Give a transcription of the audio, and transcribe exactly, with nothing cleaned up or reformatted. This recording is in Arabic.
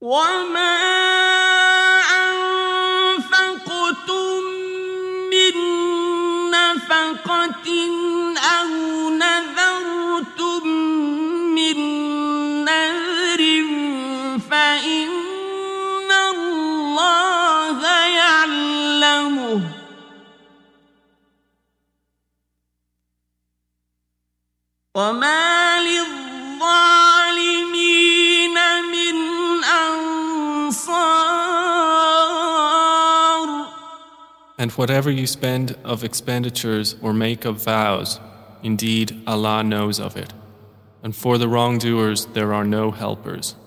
وما أنفقتم من نفقة أو نذرتم من نذر فإن الله يعلمه وما للظالمين من أنصار. And whatever you spend of expenditures or make of vows, indeed Allah knows of it. And for the wrongdoers there are no helpers.